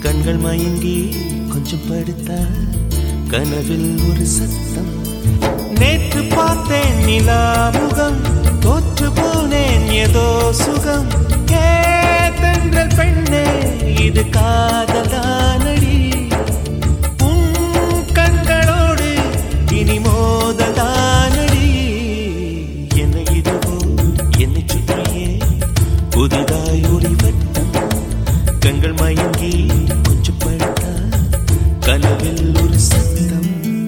கண்கள் மயங்கி கொஞ்சம் படுத்தா கனவில் ஒரு சத்தம். நேற்று பார்த்தேன் நிலா முகம், தோற்று போனேன் ஏதோ சுகம். தென்றல் பெண்ணே இது காதலானடி, உன் கண்களோடு இனி மோதலானடி. என்னை இதுவோ என்னை சுற்றியே புதிதாய் ஒரு வட்டம். கண்கள் மயங்கி கொஞ்சம் படுத்தா கனவில் ஒரு சத்தம்.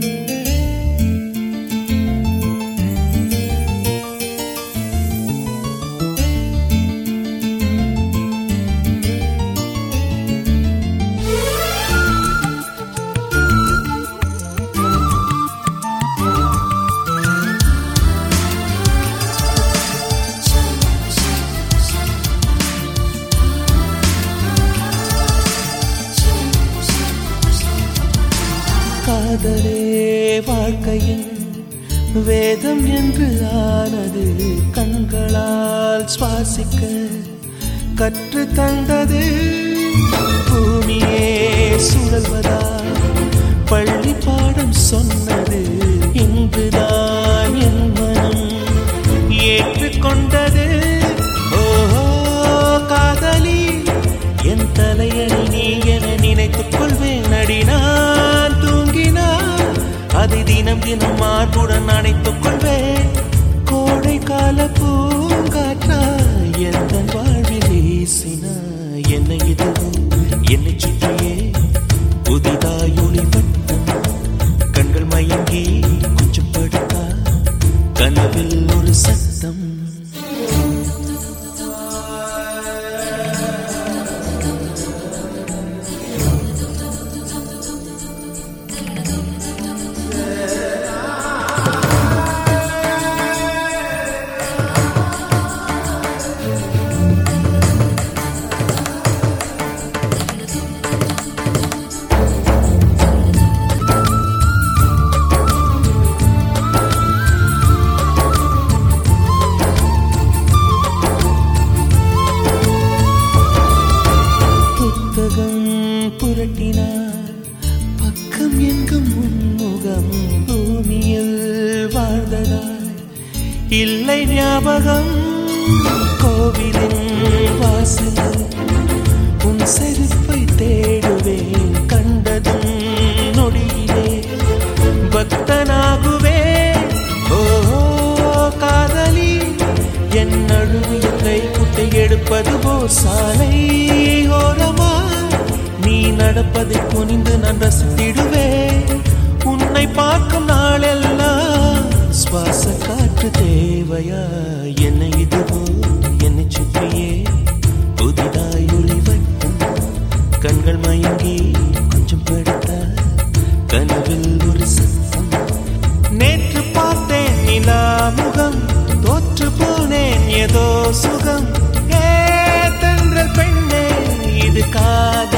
காதலே வாழ்க்கையின் வேதம் என்று ஆனது, கண்களால் சுவாசிக்க கற்று தந்தது. பூமியே சுழல்வதா பள்ளி பாடம் சொன்னது, இங்குதான் என் மனம் ஏற்றுக்கொண்டது. ஓஹோ காதலி என் தலையணி நீ என நினைத்துக் கொள்வேன் அடி. நான் தூங்கினான் அதை தினம் தினம் மார்புடன் அணைத்துக் கொள்வேன். கோடை கால பூங்காற்றா எந்த வாழ்வில் வீசினா. என்னை இதுவோ என்னை சுற்றியே புதிதாய் ஒளி வட்டம். கண்கள் மயங்கி கொஞ்சம் படுத்தா கனவில் ஒரு சத்தம். புரட்டினார் பக்கம் எங்கும் முன்முகம், பூமியில் வாழ்ந்ததாய் இல்லை ஞாபகம். கோவிலின் வாசலில் உன் செருப்பை தேடுவேன், கண்டதும் நொடியிலே பக்தனாகுவேன். ஓஹோ காதலி என் நழுவிய கை குட்டை எடுப்பது போ சாலை ஓரமா. நீ நடப்பதை குனிந்து நான் ரசித்திடுவேன். உன்னை பார்க்கும் நாளெல்லாம் சுவாச காற்று தேவையா. என்னை இதுவோ என்னை சுற்றியே புதிதாய் ஒளி வட்டம். கண்கள் மயங்கி கொஞ்சம் படுத்தா கனவில் ஒரு சத்தம். நேற்று பார்த்தேன் நிலா முகம், தோற்று போனேன் ஏதோ சுகம். தென்றல் பெண்ணே இது காதல்.